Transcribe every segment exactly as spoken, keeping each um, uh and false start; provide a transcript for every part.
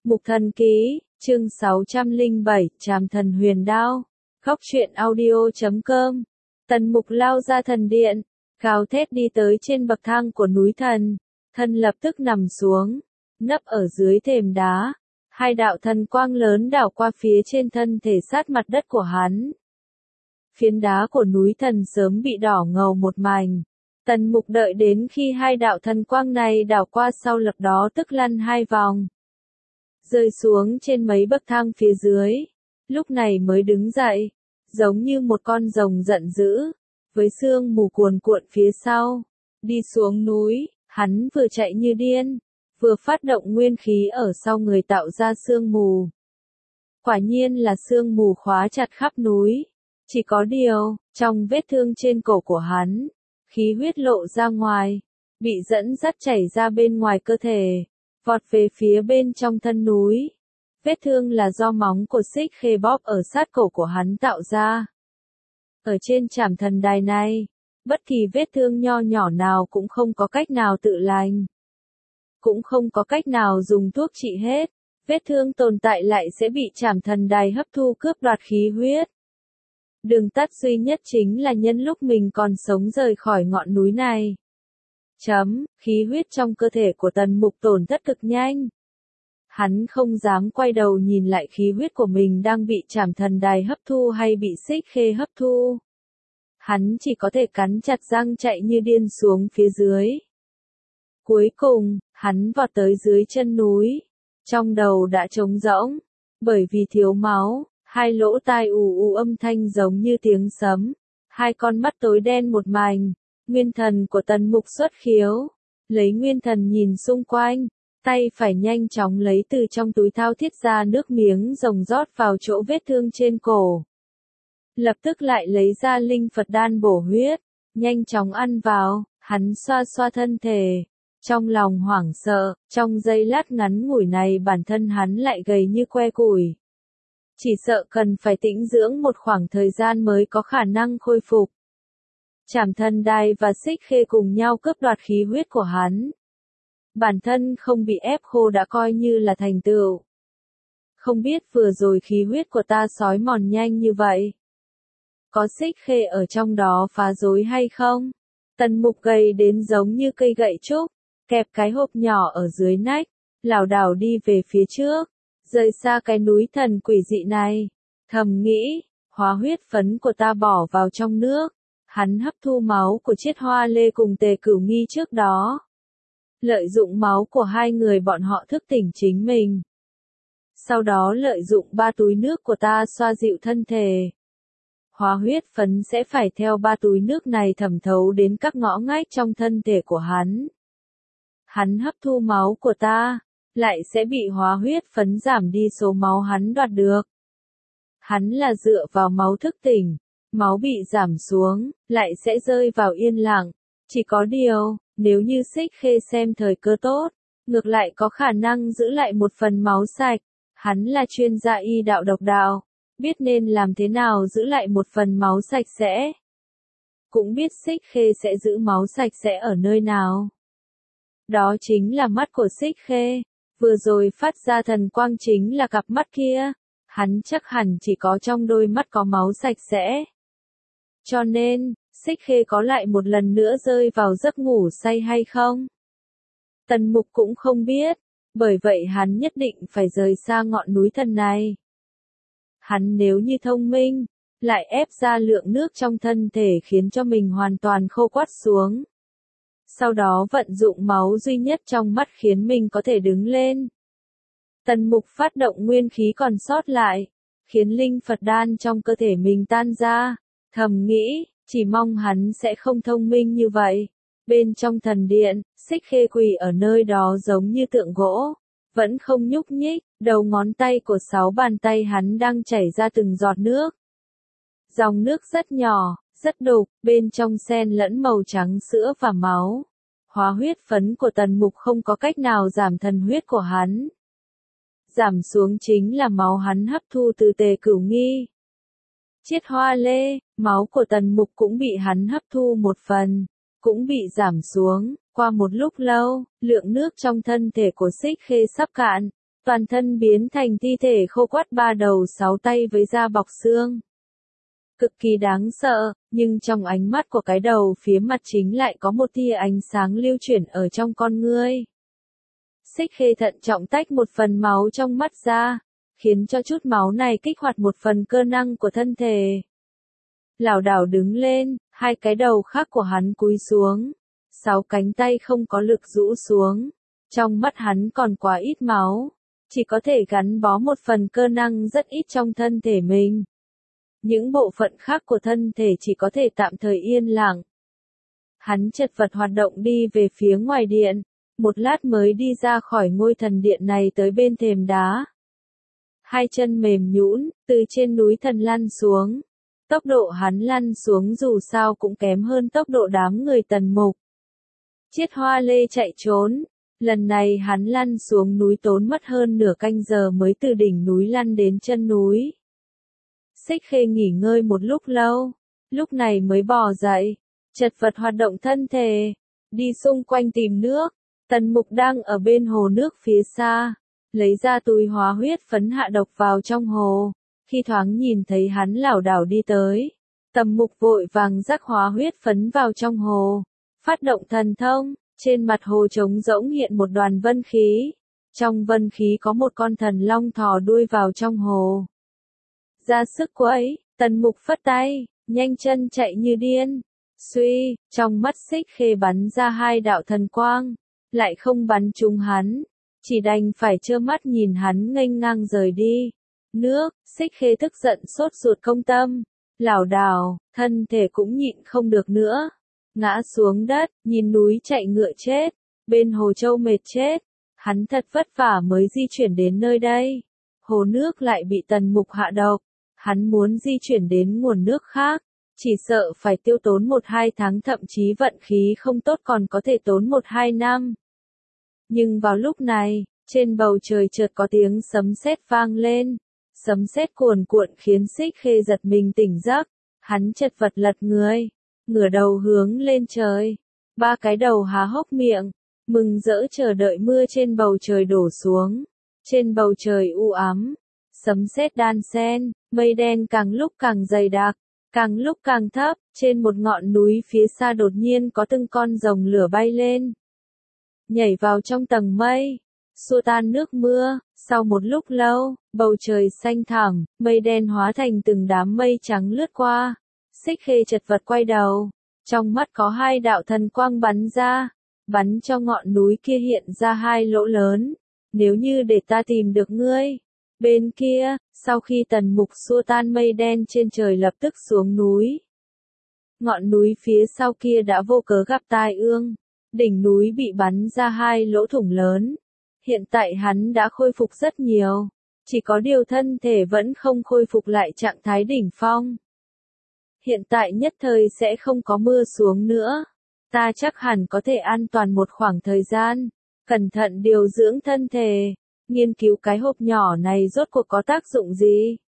Mục Thần Ký, chương sáu trăm lẻ bảy, Trảm Thần Huyền Đao. Góc truyện audio chấm com. Tần Mục lao ra thần điện, gào thét đi tới trên bậc thang của núi thần, thân lập tức nằm xuống, nấp ở dưới thềm đá. Hai đạo thần quang lớn đảo qua phía trên thân thể sát mặt đất của hắn. Phiến đá của núi thần sớm bị đỏ ngầu một mảnh. Tần Mục đợi đến khi hai đạo thần quang này đảo qua sau lập đó tức lăn hai vòng, rơi xuống trên mấy bậc thang phía dưới, lúc này mới đứng dậy, giống như một con rồng giận dữ, với sương mù cuồn cuộn phía sau, đi xuống núi. Hắn vừa chạy như điên, vừa phát động nguyên khí ở sau người tạo ra sương mù. Quả nhiên là sương mù khóa chặt khắp núi, chỉ có điều, trong vết thương trên cổ của hắn, khí huyết lộ ra ngoài, bị dẫn dắt chảy ra bên ngoài cơ thể, vọt về phía bên trong thân núi. Vết thương là do móng của xích khê bóp ở sát cổ của hắn tạo ra. Ở trên Trảm Thần Đài này, bất kỳ vết thương nho nhỏ nào cũng không có cách nào tự lành, cũng không có cách nào dùng thuốc trị hết. Vết thương tồn tại lại sẽ bị Trảm Thần Đài hấp thu cướp đoạt khí huyết. Đường tắt duy nhất chính là nhân lúc mình còn sống rời khỏi ngọn núi này. Chấm, khí huyết trong cơ thể của Tần Mục tổn thất cực nhanh. Hắn không dám quay đầu nhìn lại khí huyết của mình đang bị Trảm Thần Đài hấp thu hay bị xích khê hấp thu. Hắn chỉ có thể cắn chặt răng chạy như điên xuống phía dưới. Cuối cùng, hắn vọt tới dưới chân núi. Trong đầu đã trống rỗng, bởi vì thiếu máu, hai lỗ tai ù ù âm thanh giống như tiếng sấm, hai con mắt tối đen một mảnh. Nguyên thần của Tần Mục xuất khiếu, lấy nguyên thần nhìn xung quanh, tay phải nhanh chóng lấy từ trong túi thao thiết ra nước miếng rồng rót vào chỗ vết thương trên cổ. Lập tức lại lấy ra linh Phật đan bổ huyết, nhanh chóng ăn vào. Hắn xoa xoa thân thể, trong lòng hoảng sợ, trong giây lát ngắn ngủi này bản thân hắn lại gầy như que củi. Chỉ sợ cần phải tĩnh dưỡng một khoảng thời gian mới có khả năng khôi phục. Trảm Thần Đài và xích khê cùng nhau cướp đoạt khí huyết của hắn. Bản thân không bị ép khô đã coi như là thành tựu. Không biết vừa rồi khí huyết của ta xói mòn nhanh như vậy, có xích khê ở trong đó phá rối hay không? Tần Mục gầy đến giống như cây gậy trúc, kẹp cái hộp nhỏ ở dưới nách, lảo đảo đi về phía trước, rời xa cái núi thần quỷ dị này. Thầm nghĩ, hóa huyết phấn của ta bỏ vào trong nước. Hắn hấp thu máu của Chiết Hoa Lê cùng Tề Cửu Nghi trước đó. Lợi dụng máu của hai người bọn họ thức tỉnh chính mình. Sau đó lợi dụng ba túi nước của ta xoa dịu thân thể. Hóa huyết phấn sẽ phải theo ba túi nước này thẩm thấu đến các ngõ ngách trong thân thể của hắn. Hắn hấp thu máu của ta, lại sẽ bị hóa huyết phấn giảm đi số máu hắn đoạt được. Hắn là dựa vào máu thức tỉnh. Máu bị giảm xuống, lại sẽ rơi vào yên lặng. Chỉ có điều, nếu như xích khê xem thời cơ tốt, ngược lại có khả năng giữ lại một phần máu sạch. Hắn là chuyên gia y đạo độc đạo, biết nên làm thế nào giữ lại một phần máu sạch sẽ. Cũng biết xích khê sẽ giữ máu sạch sẽ ở nơi nào. Đó chính là mắt của xích khê. Vừa rồi phát ra thần quang chính là cặp mắt kia. Hắn chắc hẳn chỉ có trong đôi mắt có máu sạch sẽ. Cho nên, xích khê có lại một lần nữa rơi vào giấc ngủ say hay không? Tần Mục cũng không biết, bởi vậy hắn nhất định phải rời xa ngọn núi thần này. Hắn nếu như thông minh, lại ép ra lượng nước trong thân thể khiến cho mình hoàn toàn khô quắt xuống. Sau đó vận dụng máu duy nhất trong mắt khiến mình có thể đứng lên. Tần Mục phát động nguyên khí còn sót lại, khiến linh Phật đan trong cơ thể mình tan ra. Thầm nghĩ, chỉ mong hắn sẽ không thông minh như vậy. Bên trong thần điện, xích khê quỳ ở nơi đó giống như tượng gỗ, vẫn không nhúc nhích, đầu ngón tay của sáu bàn tay hắn đang chảy ra từng giọt nước. Dòng nước rất nhỏ, rất đục, bên trong xen lẫn màu trắng sữa và máu. Hóa huyết phấn của Tần Mục không có cách nào giảm thần huyết của hắn. Giảm xuống chính là máu hắn hấp thu từ Tề Cửu Nghi. Chiết Hoa Lê, máu của Tần Mục cũng bị hắn hấp thu một phần, cũng bị giảm xuống. Qua một lúc lâu, lượng nước trong thân thể của xích khê sắp cạn, toàn thân biến thành thi thể khô quắt ba đầu sáu tay với da bọc xương. Cực kỳ đáng sợ, nhưng trong ánh mắt của cái đầu phía mặt chính lại có một tia ánh sáng lưu chuyển ở trong con ngươi. Xích Khê thận trọng tách một phần máu trong mắt ra, khiến cho chút máu này kích hoạt một phần cơ năng của thân thể. Lảo đảo đứng lên, hai cái đầu khác của hắn cúi xuống, sáu cánh tay không có lực rũ xuống. Trong mắt hắn còn quá ít máu, chỉ có thể gắn bó một phần cơ năng rất ít trong thân thể mình. Những bộ phận khác của thân thể chỉ có thể tạm thời yên lặng. Hắn chật vật hoạt động đi về phía ngoài điện, một lát mới đi ra khỏi ngôi thần điện này tới bên thềm đá. Hai chân mềm nhũn, từ trên núi thần lăn xuống. Tốc độ hắn lăn xuống dù sao cũng kém hơn tốc độ đám người Tần Mục. Chiết Hoa Lê chạy trốn, lần này hắn lăn xuống núi tốn mất hơn nửa canh giờ mới từ đỉnh núi lăn đến chân núi. Xích Khê nghỉ ngơi một lúc lâu, lúc này mới bò dậy, chật vật hoạt động thân thể, đi xung quanh tìm nước. Tần Mục đang ở bên hồ nước phía xa, lấy ra túi hóa huyết phấn hạ độc vào trong hồ. Khi thoáng nhìn thấy hắn lảo đảo đi tới, Tần Mục vội vàng rắc hóa huyết phấn vào trong hồ, phát động thần thông, trên mặt hồ trống rỗng hiện một đoàn vân khí. Trong vân khí có một con thần long thò đuôi vào trong hồ. Ra sức quẫy, Tần Mục phất tay, nhanh chân chạy như điên. Suy, trong mắt Xích Khê bắn ra hai đạo thần quang, lại không bắn trúng hắn, chỉ đành phải trơ mắt nhìn hắn nghênh ngang rời đi. Nước, Xích Khê tức giận sốt ruột công tâm, lảo đảo, thân thể cũng nhịn không được nữa, ngã xuống đất, nhìn núi chạy ngựa chết, bên hồ châu mệt chết, hắn thật vất vả mới di chuyển đến nơi đây. Hồ nước lại bị Tần Mục hạ độc, hắn muốn di chuyển đến nguồn nước khác, chỉ sợ phải tiêu tốn một hai tháng, thậm chí vận khí không tốt còn có thể tốn một hai năm. Nhưng vào lúc này, trên bầu trời chợt có tiếng sấm sét vang lên, sấm sét cuồn cuộn khiến Xích Khê giật mình tỉnh giấc, hắn chật vật lật người, ngửa đầu hướng lên trời, ba cái đầu há hốc miệng, mừng rỡ chờ đợi mưa trên bầu trời đổ xuống. Trên bầu trời u ám, sấm sét đan xen, mây đen càng lúc càng dày đặc, càng lúc càng thấp, trên một ngọn núi phía xa đột nhiên có từng con rồng lửa bay lên, nhảy vào trong tầng mây, xua tan nước mưa. Sau một lúc lâu, bầu trời xanh thẳm, mây đen hóa thành từng đám mây trắng lướt qua. Xích Khê chật vật quay đầu, trong mắt có hai đạo thần quang bắn ra, bắn cho ngọn núi kia hiện ra hai lỗ lớn. Nếu như để ta tìm được ngươi. Bên kia, sau khi Tần Mục xua tan mây đen trên trời lập tức xuống núi. Ngọn núi phía sau kia đã vô cớ gặp tai ương, đỉnh núi bị bắn ra hai lỗ thủng lớn. Hiện tại hắn đã khôi phục rất nhiều, chỉ có điều thân thể vẫn không khôi phục lại trạng thái đỉnh phong. Hiện tại nhất thời sẽ không có mưa xuống nữa, ta chắc hẳn có thể an toàn một khoảng thời gian, cẩn thận điều dưỡng thân thể, nghiên cứu cái hộp nhỏ này rốt cuộc có tác dụng gì.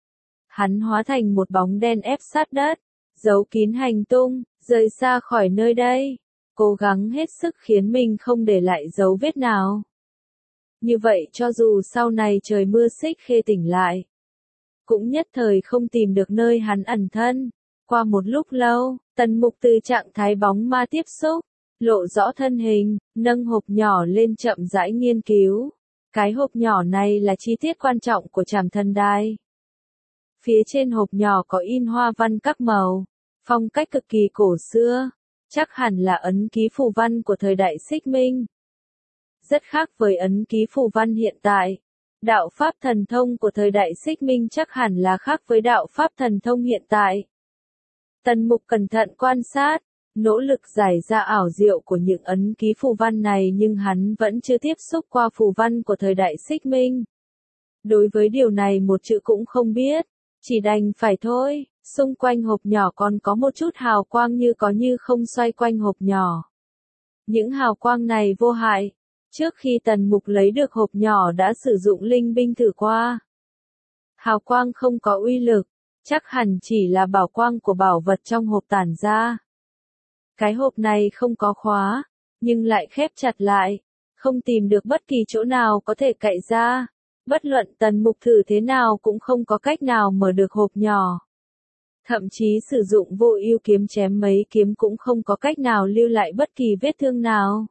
Hắn hóa thành một bóng đen ép sát đất, giấu kín hành tung, rời xa khỏi nơi đây, cố gắng hết sức khiến mình không để lại dấu vết nào. Như vậy cho dù sau này trời mưa Xích Khê tỉnh lại, cũng nhất thời không tìm được nơi hắn ẩn thân. Qua một lúc lâu, Tần Mục từ trạng thái bóng ma tiếp xúc, lộ rõ thân hình, nâng hộp nhỏ lên chậm rãi nghiên cứu. Cái hộp nhỏ này là chi tiết quan trọng của Trảm Thần Đài. Phía trên hộp nhỏ có in hoa văn các màu, phong cách cực kỳ cổ xưa, chắc hẳn là ấn ký phù văn của thời đại Xích Minh. Rất khác với ấn ký phù văn hiện tại. Đạo pháp thần thông của thời đại Xích Minh chắc hẳn là khác với đạo pháp thần thông hiện tại. Tần Mục cẩn thận quan sát, nỗ lực giải ra ảo diệu của những ấn ký phù văn này, nhưng hắn vẫn chưa tiếp xúc qua phù văn của thời đại Xích Minh. Đối với điều này một chữ cũng không biết, chỉ đành phải thôi. Xung quanh hộp nhỏ còn có một chút hào quang như có như không xoay quanh hộp nhỏ. Những hào quang này vô hại. Trước khi Tần Mục lấy được hộp nhỏ đã sử dụng linh binh thử qua. Hào quang không có uy lực, chắc hẳn chỉ là bảo quang của bảo vật trong hộp tản ra. Cái hộp này không có khóa, nhưng lại khép chặt lại, không tìm được bất kỳ chỗ nào có thể cậy ra. Bất luận Tần Mục thử thế nào cũng không có cách nào mở được hộp nhỏ. Thậm chí sử dụng vô ưu kiếm chém mấy kiếm cũng không có cách nào lưu lại bất kỳ vết thương nào.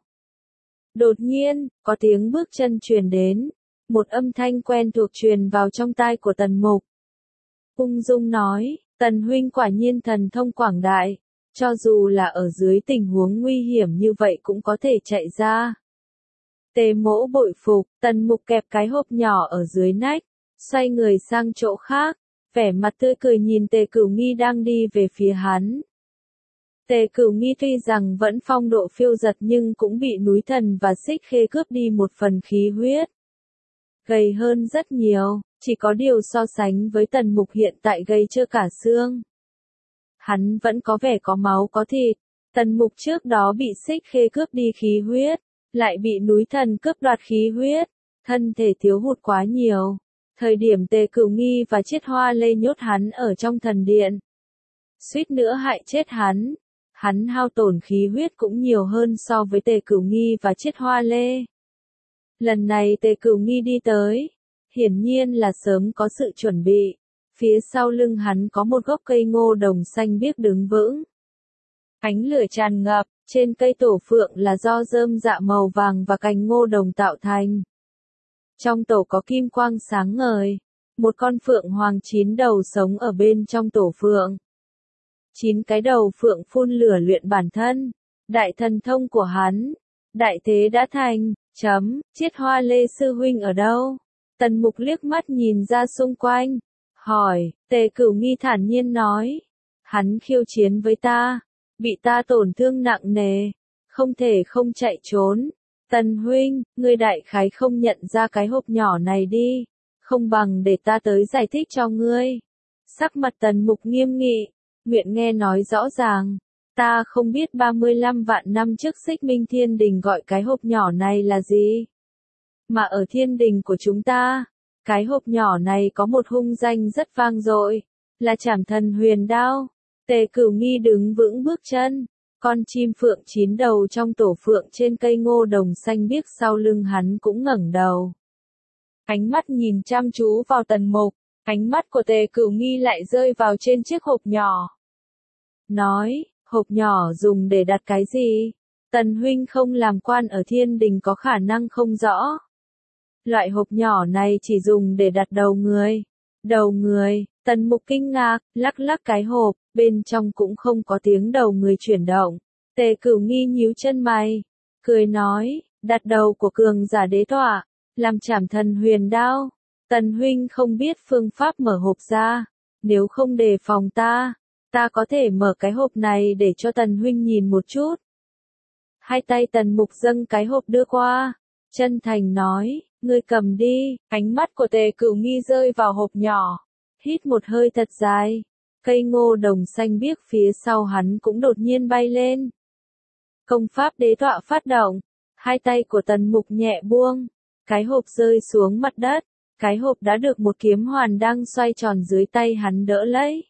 Đột nhiên, có tiếng bước chân truyền đến, một âm thanh quen thuộc truyền vào trong tai của Tần Mục. Ung dung nói, Tần huynh quả nhiên thần thông quảng đại, cho dù là ở dưới tình huống nguy hiểm như vậy cũng có thể chạy ra. Tề Mỗ bội phục, Tần Mục kẹp cái hộp nhỏ ở dưới nách, xoay người sang chỗ khác, vẻ mặt tươi cười nhìn Tề Cửu Nghi đang đi về phía hắn. Tề Cửu Nghi tuy rằng vẫn phong độ phiêu giật nhưng cũng bị núi thần và xích khê cướp đi một phần khí huyết. Gầy hơn rất nhiều, chỉ có điều so sánh với Tần Mục hiện tại gầy trơ cả xương. Hắn vẫn có vẻ có máu có thịt, Tần Mục trước đó bị xích khê cướp đi khí huyết, lại bị núi thần cướp đoạt khí huyết, thân thể thiếu hụt quá nhiều. Thời điểm Tề Cửu Nghi và Chiết Hoa Lê nhốt hắn ở trong thần điện, suýt nữa hại chết hắn. Hắn hao tổn khí huyết cũng nhiều hơn so với Tề Cửu Nghi và Chiết Hoa Lê. Lần này Tề Cửu Nghi đi tới, hiển nhiên là sớm có sự chuẩn bị. Phía sau lưng hắn có một gốc cây ngô đồng xanh biếc đứng vững. Ánh lửa tràn ngập, trên cây tổ phượng là do rơm dạ màu vàng và cành ngô đồng tạo thành. Trong tổ có kim quang sáng ngời, một con phượng hoàng chín đầu sống ở bên trong tổ phượng. Chín cái đầu phượng phun lửa luyện bản thân, đại thần thông của hắn, đại thế đã thành, chấm, Chiết Hoa Lê sư huynh ở đâu? Tần Mục liếc mắt nhìn ra xung quanh, hỏi, Tề Cửu Nghi thản nhiên nói, hắn khiêu chiến với ta, bị ta tổn thương nặng nề, không thể không chạy trốn. Tần huynh, ngươi đại khái không nhận ra cái hộp nhỏ này đi, không bằng để ta tới giải thích cho ngươi. Sắc mặt Tần Mục nghiêm nghị, nguyện nghe nói rõ ràng, ta không biết ba mươi lăm vạn năm trước Xích Minh Thiên Đình gọi cái hộp nhỏ này là gì. Mà ở thiên đình của chúng ta, cái hộp nhỏ này có một hung danh rất vang dội, là Trảm Thần Huyền Đao. Tề Cửu Nghi đứng vững bước chân, con chim phượng chín đầu trong tổ phượng trên cây ngô đồng xanh biếc sau lưng hắn cũng ngẩng đầu. Ánh mắt nhìn chăm chú vào Tần Mục, ánh mắt của Tề Cửu Nghi lại rơi vào trên chiếc hộp nhỏ. Nói, hộp nhỏ dùng để đặt cái gì? Tần huynh không làm quan ở thiên đình có khả năng không rõ. Loại hộp nhỏ này chỉ dùng để đặt đầu người. Đầu người, Tần Mục kinh ngạc, lắc lắc cái hộp, bên trong cũng không có tiếng đầu người chuyển động. Tề Cửu Nghi nhíu chân mày, cười nói, đặt đầu của cường giả đế tọa, làm Trảm Thần Huyền Đao. Tần huynh không biết phương pháp mở hộp ra, nếu không đề phòng ta, ta có thể mở cái hộp này để cho Tần huynh nhìn một chút. Hai tay Tần Mục dâng cái hộp đưa qua, chân thành nói, ngươi cầm đi. Ánh mắt của Tề Cửu Nghi rơi vào hộp nhỏ, hít một hơi thật dài, cây ngô đồng xanh biếc phía sau hắn cũng đột nhiên bay lên. Công pháp đế tọa phát động, hai tay của Tần Mục nhẹ buông, cái hộp rơi xuống mặt đất, cái hộp đã được một kiếm hoàn đang xoay tròn dưới tay hắn đỡ lấy.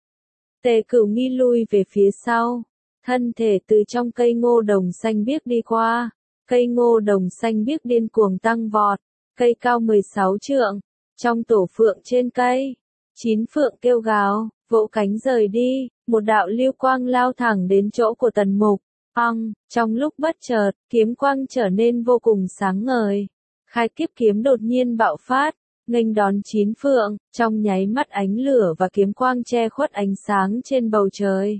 Tề Cửu Nghi lui về phía sau, thân thể từ trong cây ngô đồng xanh biếc đi qua, cây ngô đồng xanh biếc điên cuồng tăng vọt, cây cao mười sáu trượng, trong tổ phượng trên cây, chín phượng kêu gào, vỗ cánh rời đi, một đạo lưu quang lao thẳng đến chỗ của Tần Mục. Ong, trong lúc bất chợt, kiếm quang trở nên vô cùng sáng ngời. Khai kiếp kiếm đột nhiên bạo phát, nghênh đón chín phượng, trong nháy mắt ánh lửa và kiếm quang che khuất ánh sáng trên bầu trời.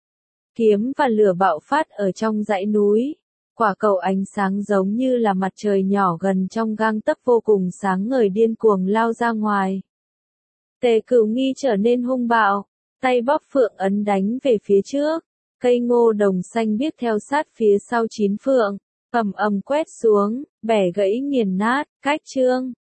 Kiếm và lửa bạo phát ở trong dãy núi, quả cầu ánh sáng giống như là mặt trời nhỏ gần trong gang tấc vô cùng sáng ngời điên cuồng lao ra ngoài. Tề Cửu Nghi trở nên hung bạo, tay bóp phượng ấn đánh về phía trước, cây ngô đồng xanh biếc theo sát phía sau chín phượng, ầm ầm quét xuống, bẻ gãy nghiền nát, cách chương.